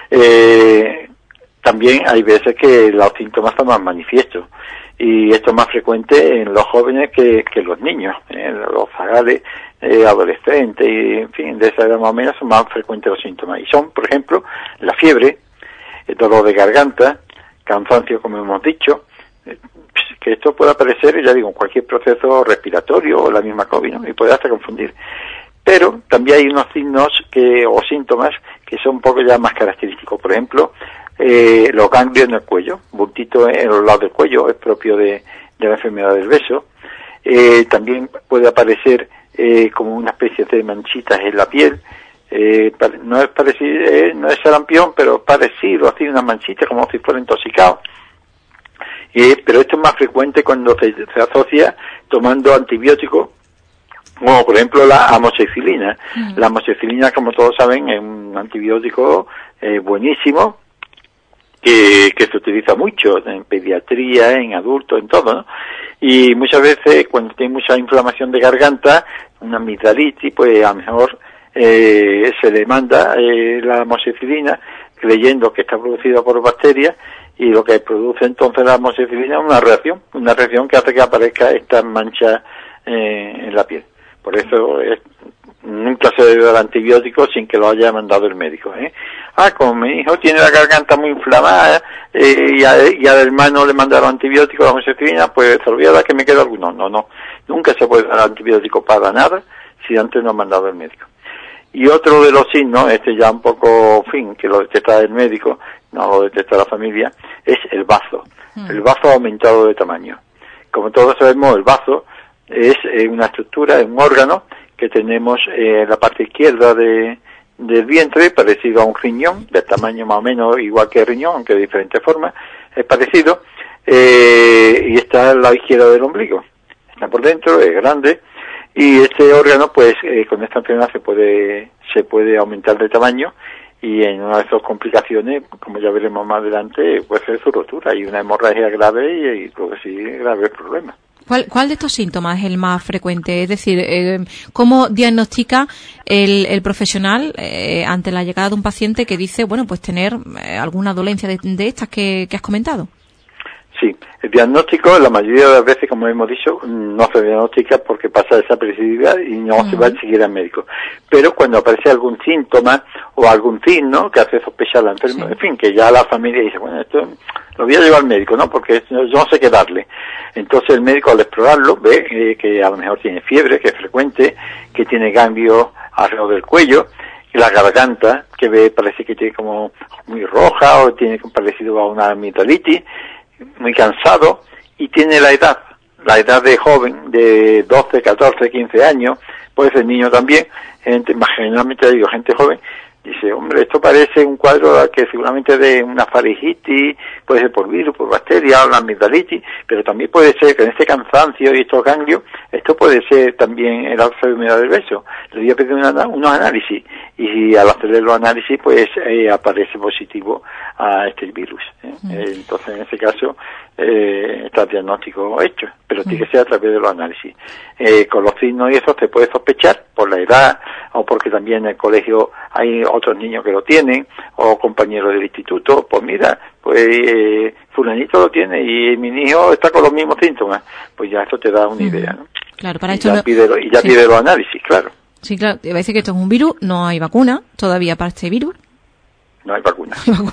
También hay veces que los síntomas son más manifiestos, y esto es más frecuente en los jóvenes que los niños, los zagales, adolescentes, y en fin, de esa edad más o menos son más frecuentes los síntomas. Y son, por ejemplo, la fiebre, el dolor de garganta, cansancio, como hemos dicho, que esto puede aparecer, ya digo, en cualquier proceso respiratorio o la misma COVID, ¿no? Y puede hasta confundir. Pero también hay unos signos o síntomas que son un poco ya más característicos. Por ejemplo, los ganglios en el cuello, bultito en los lados del cuello, es propio de la enfermedad del beso. También puede aparecer como una especie de manchitas en la piel. No es parecido, no es sarampión, pero parecido, así unas manchitas como si fuera intoxicado. Pero esto es más frecuente cuando se asocia tomando antibióticos, como por ejemplo la amoxicilina. La amoxicilina, como todos saben, es un antibiótico buenísimo, que se utiliza mucho en pediatría, en adultos, en todo, ¿no? Y muchas veces cuando tiene mucha inflamación de garganta, una amigdalitis, pues a lo mejor se le manda la amoxicilina, creyendo que está producida por bacterias, y lo que produce entonces la amoxicilina es una reacción que hace que aparezca esta mancha en la piel. Por eso nunca se debe dar antibiótico sin que lo haya mandado el médico, como mi hijo tiene la garganta muy inflamada y al hermano le mandaron antibiótico, la amoxicilina, pues se lo voy a dar que me queda alguno. No, nunca se puede dar antibiótico para nada si antes no ha mandado el médico. Y otro de los signos, ya un poco, que lo detecta el médico, no lo detecta la familia, es el bazo. El bazo ha aumentado de tamaño. Como todos sabemos, el bazo es una estructura, un órgano que tenemos en la parte izquierda del vientre, parecido a un riñón, de tamaño más o menos igual que el riñón, aunque de diferentes formas, es parecido, y está al lado izquierdo del ombligo. Está por dentro, es grande, y este órgano, pues, con esta enfermedad se puede aumentar de tamaño, y en una de esas complicaciones, como ya veremos más adelante, puede ser su rotura y una hemorragia grave y creo que sí, graves problemas. ¿Cuál de estos síntomas es el más frecuente? Es decir, ¿cómo diagnostica el profesional ante la llegada de un paciente que dice, bueno, pues tener alguna dolencia de estas que has comentado? Sí, el diagnóstico, la mayoría de las veces, como hemos dicho, no se diagnostica porque pasa desapercibida y no se va a seguir al médico. Pero cuando aparece algún síntoma o algún signo que hace sospechar la enfermedad, en fin, que ya la familia dice, bueno, esto lo voy a llevar al médico, ¿no? Porque yo no sé qué darle. Entonces el médico, al explorarlo, ve que a lo mejor tiene fiebre, que es frecuente, que tiene ganglios alrededor del cuello, y la garganta, que parece que tiene como muy roja o tiene parecido a una amigdalitis, muy cansado, y tiene la edad de joven, de 12, 14, 15 años, puede ser niño también, generalmente digo gente joven, dice, hombre, esto parece un cuadro que seguramente de una faringitis, puede ser por virus, por bacteria, o una amigdalitis, pero también puede ser que en este cansancio y estos ganglios, esto puede ser también la enfermedad del beso. Le voy a pedir unos análisis, y al hacerle los análisis, pues aparece positivo a este virus. Entonces, en ese caso, está el diagnóstico hecho, pero tiene que ser a través de los análisis. Con los signos y eso se puede sospechar por la edad, o porque también en el colegio hay otros niños que lo tienen, o compañeros del instituto, pues mira, pues fulanito lo tiene y mi hijo está con los mismos síntomas, pues ya esto te da una idea, ¿no? Claro, para Y esto ya pide los análisis, claro. Sí, claro, te va a decir que esto es un virus, no hay vacuna todavía para este virus. No hay vacuna.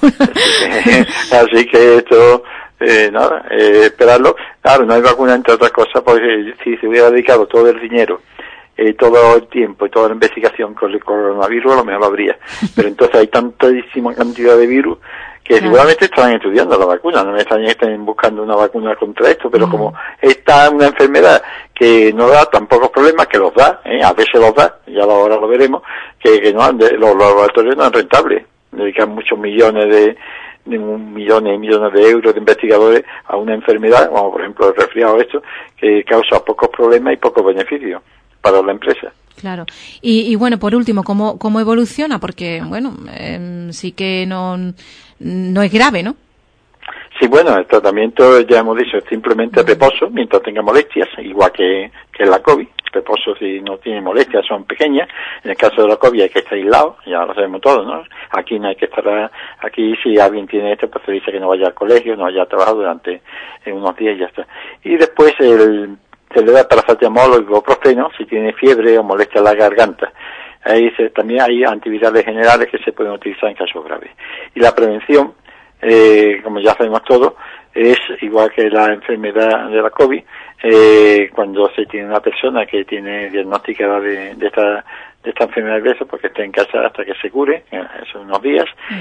Así que esto, esperarlo. Claro, no hay vacuna, entre otras cosas, porque si se hubiera dedicado todo el dinero, todo el tiempo y toda la investigación con el coronavirus, a lo mejor lo habría. Pero entonces hay tantísima cantidad de virus que seguramente están estudiando la vacuna, no me extraña que estén buscando una vacuna contra esto, pero como esta es una enfermedad que no da tan pocos problemas, que los da, a veces los da, ya ahora lo veremos, que no los laboratorios no son rentables, dedican muchos millones millones y millones de euros de investigadores a una enfermedad, como por ejemplo el resfriado que causa pocos problemas y pocos beneficios para la empresa. Claro. Y bueno, por último, ¿cómo evoluciona? Porque, bueno, sí que no es grave, ¿no? Sí, bueno, el tratamiento, ya hemos dicho, es simplemente reposo mientras tenga molestias, igual que la COVID. Reposo si no tiene molestias, son pequeñas. En el caso de la COVID hay que estar aislado, ya lo sabemos todos, ¿no? Aquí no hay que estar, aquí si alguien tiene esto, pues se dice que no vaya al colegio, no vaya a trabajar durante unos días y ya está. Y después se le da paracetamol o ibuprofeno si tiene fiebre o molestia en la garganta. Ahí también hay antivirales generales que se pueden utilizar en casos graves. Y la prevención, como ya sabemos todos, es igual que la enfermedad de la COVID, cuando se tiene una persona que tiene diagnosticada de esta enfermedad de eso, porque está en casa hasta que se cure, son unos días,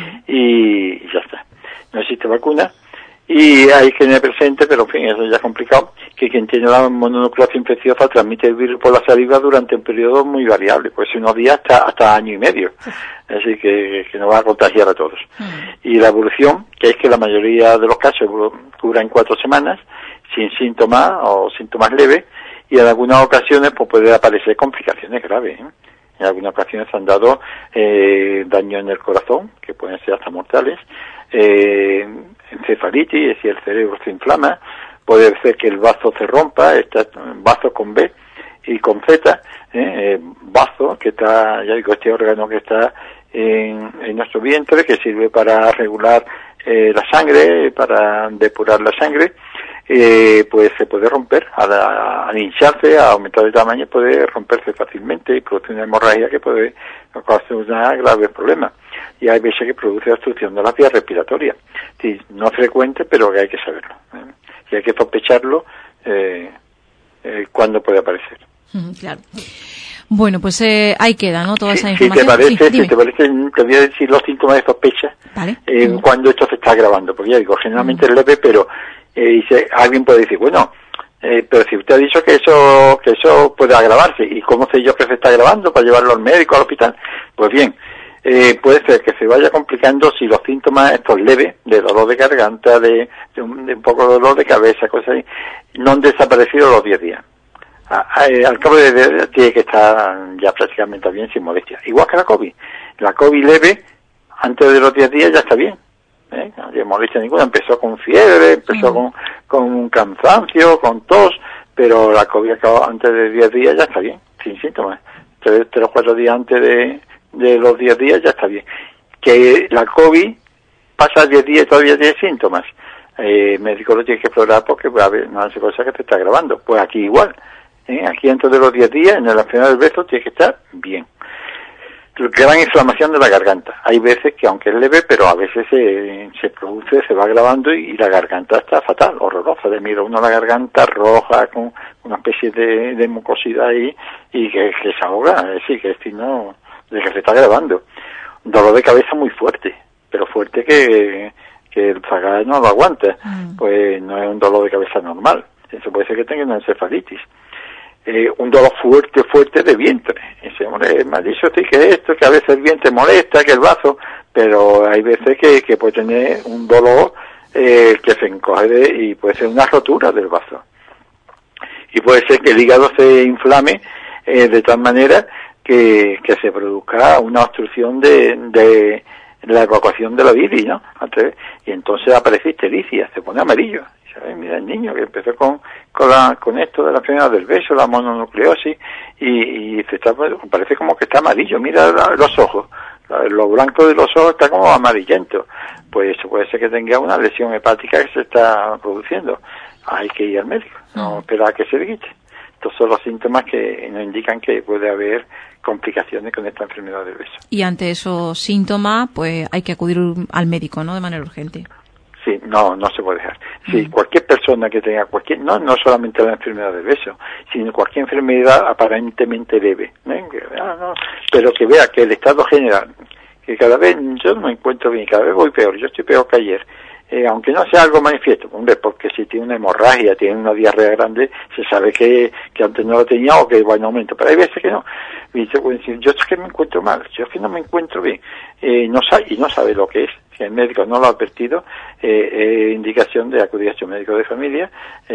y ya está. No existe vacuna, y hay que tener presente, pero en fin, eso ya es complicado, que quien tiene la mononucleosis infecciosa transmite el virus por la saliva durante un periodo muy variable, pues unos días hasta año y medio, así que nos va a contagiar a todos. Y la evolución, que es que la mayoría de los casos cura en 4 semanas, sin síntomas o síntomas leves, y en algunas ocasiones pues puede aparecer complicaciones graves, En algunas ocasiones se han dado daño en el corazón, que pueden ser hasta mortales, encefalitis, es decir, el cerebro se inflama, puede ser que el bazo se rompa, bazo con B y con Z, bazo, que está, ya digo, este órgano que está en nuestro vientre, que sirve para regular la sangre, para depurar la sangre, pues se puede romper, al hincharse, a aumentar de tamaño, puede romperse fácilmente y produce una hemorragia que puede causar un grave problema. Y hay veces que produce obstrucción de las vías respiratorias. Sí, no es frecuente, pero que hay que saberlo. Y hay que sospecharlo cuando puede aparecer. Claro. Bueno, pues ahí queda, ¿no? Toda esa información. Si te parece, te voy a decir los síntomas de sospecha, ¿vale? Cuando esto se está agravando. Porque ya digo, generalmente es leve, pero alguien puede decir, bueno, pero si usted ha dicho que eso puede agravarse, ¿y cómo sé yo que se está agravando para llevarlo al médico, al hospital? Pues bien, puede ser que se vaya complicando si los síntomas estos leves, de dolor de garganta, de un poco de dolor de cabeza, cosas así, no han desaparecido los 10 días. Al cabo de 10 días tiene que estar ya prácticamente bien, sin molestia. Igual que la COVID. La COVID leve, antes de los 10 días ya está bien. No tiene molestia ninguna. Empezó con fiebre, empezó con cansancio, con tos, pero la COVID antes de 10 días ya está bien, sin síntomas. 3 o 4 días antes de los 10 días ya está bien. Que la COVID pasa 10 días y todavía tiene síntomas. El médico lo tiene que explorar porque puede haber una cosa que te está agravando. Pues aquí igual. Aquí dentro de los 10 días, en la enfermedad del beso, tiene que estar bien. Gran inflamación de la garganta. Hay veces que, aunque es leve, pero a veces se produce, se va agravando y la garganta está fatal, horrorosa. Le mira uno la garganta roja con una especie de mucosidad ahí y que se ahoga, es decir, que es signo de que se está agravando. Un dolor de cabeza muy fuerte, pero fuerte que el zagal no lo aguanta. Pues no es un dolor de cabeza normal. Eso puede ser que tenga una encefalitis. Un dolor fuerte de vientre. Ese hombre me ha dicho sí que esto, que a veces el vientre molesta, que el bazo, pero hay veces que puede tener un dolor que se encoge y puede ser una rotura del bazo. Y puede ser que el hígado se inflame de tal manera que se produzca una obstrucción de la evacuación de la bilis, ¿no? Y entonces aparece ictericia, se pone amarillo. Mira el niño que empezó con esto de la enfermedad del beso, la mononucleosis, y parece como que está amarillo, mira los ojos, Lo blanco de los ojos está como amarillento. Pues puede ser que tenga una lesión hepática que se está produciendo. Hay que ir al médico, no esperar a que se le quite. Estos son los síntomas que nos indican que puede haber complicaciones con esta enfermedad del beso. Y ante esos síntomas, pues hay que acudir al médico, ¿no? De manera urgente. Sí, no se puede dejar. Sí, cualquier persona que tenga no solamente la enfermedad del beso, sino cualquier enfermedad aparentemente leve, pero que vea que el estado general, que cada vez yo no me encuentro bien, cada vez voy peor, yo estoy peor que ayer. Aunque no sea algo manifiesto, hombre, porque si tiene una hemorragia, tiene una diarrea grande, se sabe que antes no lo tenía o que va en aumento, pero hay veces que no. Y se puede decir, yo es que me encuentro mal, yo es que no me encuentro bien, no sabe lo que es. Si el médico no lo ha advertido, indicación de acudir a su médico de familia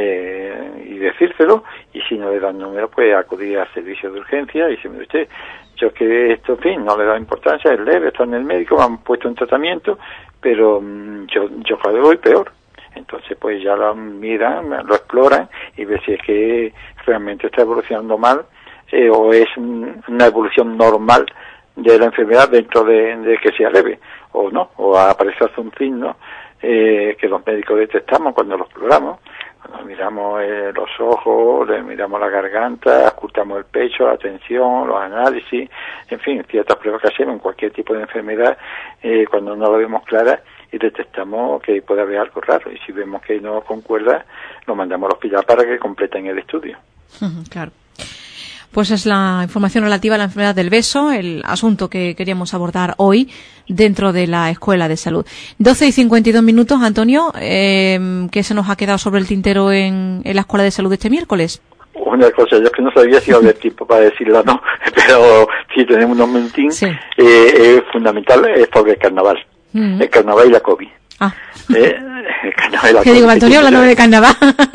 y decírselo, y si no le dan número, pues acudir al servicio de urgencia y decirme usted, yo que esto, en fin, no le da importancia, es leve, está en el médico, me han puesto en tratamiento, pero yo cada vez voy peor. Entonces, pues ya lo miran, lo exploran y ven si es que realmente está evolucionando mal o es una evolución normal de la enfermedad dentro de que sea leve, o no, o aparece un signo que los médicos detectamos cuando lo exploramos, cuando miramos los ojos, le miramos la garganta, escuchamos el pecho, la tensión, los análisis, en fin, ciertas pruebas que hacemos en cualquier tipo de enfermedad, cuando no lo vemos clara y detectamos que puede haber algo raro, y si vemos que no concuerda, lo mandamos al hospital para que completen el estudio. Claro. Pues es la información relativa a la enfermedad del beso, el asunto que queríamos abordar hoy dentro de la Escuela de Salud. 12:52, Antonio, ¿qué se nos ha quedado sobre el tintero en la Escuela de Salud este miércoles? Una cosa, yo es que no sabía si iba a haber tiempo para decirlo o no, pero si tenemos un momentín, sí. Fundamental es sobre el carnaval, el carnaval y la COVID. El carnaval y la ¿Qué digo, Antonio, hablando de carnaval?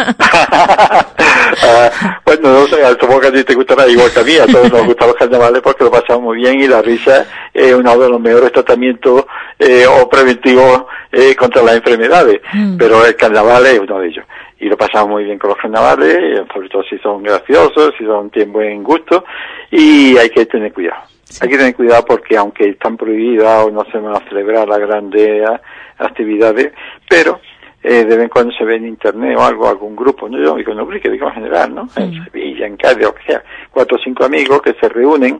Bueno, no sé, supongo que a ti te gustará igual que a mí, a todos nos gustan los carnavales porque lo pasamos muy bien y la risa es uno de los mejores tratamientos o preventivos contra las enfermedades, pero el carnaval es uno de ellos. Y lo pasamos muy bien con los carnavales, sobre todo si son graciosos, si son tienen buen gusto, y hay que tener cuidado. Sí. Hay que tener cuidado porque aunque están prohibidas o no se van a celebrar las grandes actividades, pero de vez en cuando se ve en internet o algo, algún grupo, no yo digo no, que digo en general, ¿no? En Sevilla, en Cádiz, o que sea, 4 o 5 amigos que se reúnen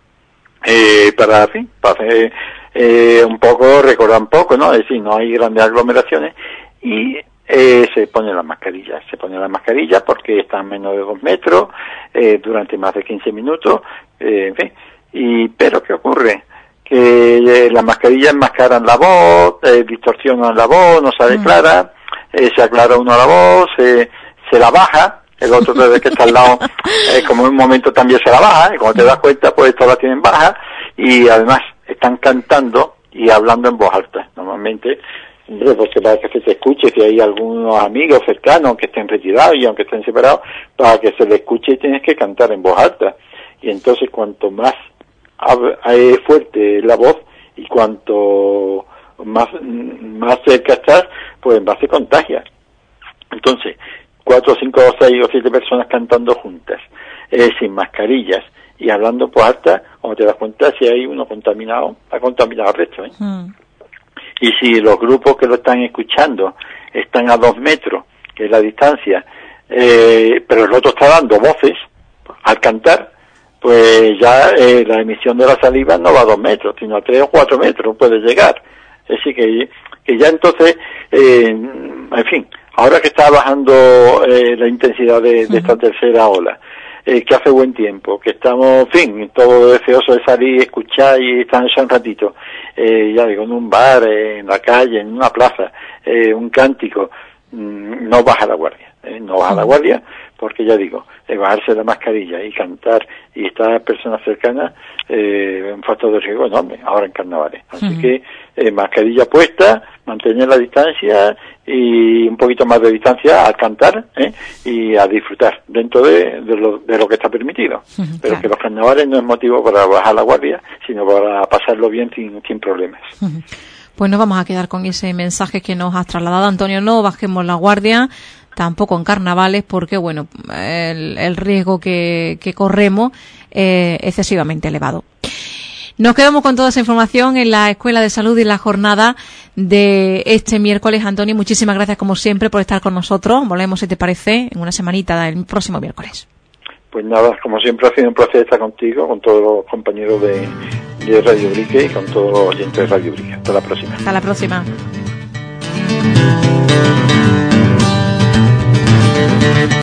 para hacer un poco, recordar un poco, ¿no? Es decir, no hay grandes aglomeraciones y se ponen las mascarillas porque están a menos de 2 metros durante más de 15 minutos, en fin. Pero ¿qué ocurre? Que las mascarillas enmascaran la voz, distorsionan la voz, no sale clara, se aclara uno la voz, se la baja, el otro desde que está al lado, como en un momento también se la baja, y cuando te das cuenta, pues todas la tienen baja, y además están cantando y hablando en voz alta, normalmente, porque para que se te escuche, si hay algunos amigos cercanos que estén retirados y aunque estén separados, para que se le escuche tienes que cantar en voz alta, y entonces cuanto más fuerte la voz y cuanto más cerca estás, pues más se contagia. Entonces, 4, 5, 6 o 7 personas cantando juntas, sin mascarillas y hablando por alta, cuando te das cuenta si hay uno contaminado, ha contaminado al resto. Y si los grupos que lo están escuchando están a 2 metros, que es la distancia, pero el otro está dando voces al cantar, pues ya la emisión de la saliva no va a 2 metros, sino a 3 o 4 metros puede llegar. Es decir, que ya entonces, en fin, ahora que está bajando la intensidad de esta tercera ola, que hace buen tiempo, que estamos, en fin, todos deseosos de salir, escuchar y estar ya un ratito, ya digo, en un bar, en la calle, en una plaza, un cántico, no baja la guardia, no baja la guardia, porque ya digo, bajarse la mascarilla y cantar y estar personas cercanas, un factor de riesgo enorme, ahora en carnavales. Así que mascarilla puesta, mantener la distancia y un poquito más de distancia al cantar y a disfrutar dentro de lo que está permitido. Pero claro, que los carnavales no es motivo para bajar la guardia, sino para pasarlo bien sin problemas. Pues nos vamos a quedar con ese mensaje que nos has trasladado, Antonio, no bajemos la guardia, tampoco en carnavales, porque bueno, el riesgo que corremos es excesivamente elevado. Nos quedamos con toda esa información en la Escuela de Salud y en la jornada de este miércoles. Antonio, muchísimas gracias como siempre por estar con nosotros. Volvemos, si te parece, en una semanita el próximo miércoles. Pues nada, como siempre ha sido un placer estar contigo, con todos los compañeros de Radio Ubrique y con todos los oyentes de Radio Ubrique. Hasta la próxima. Hasta la próxima.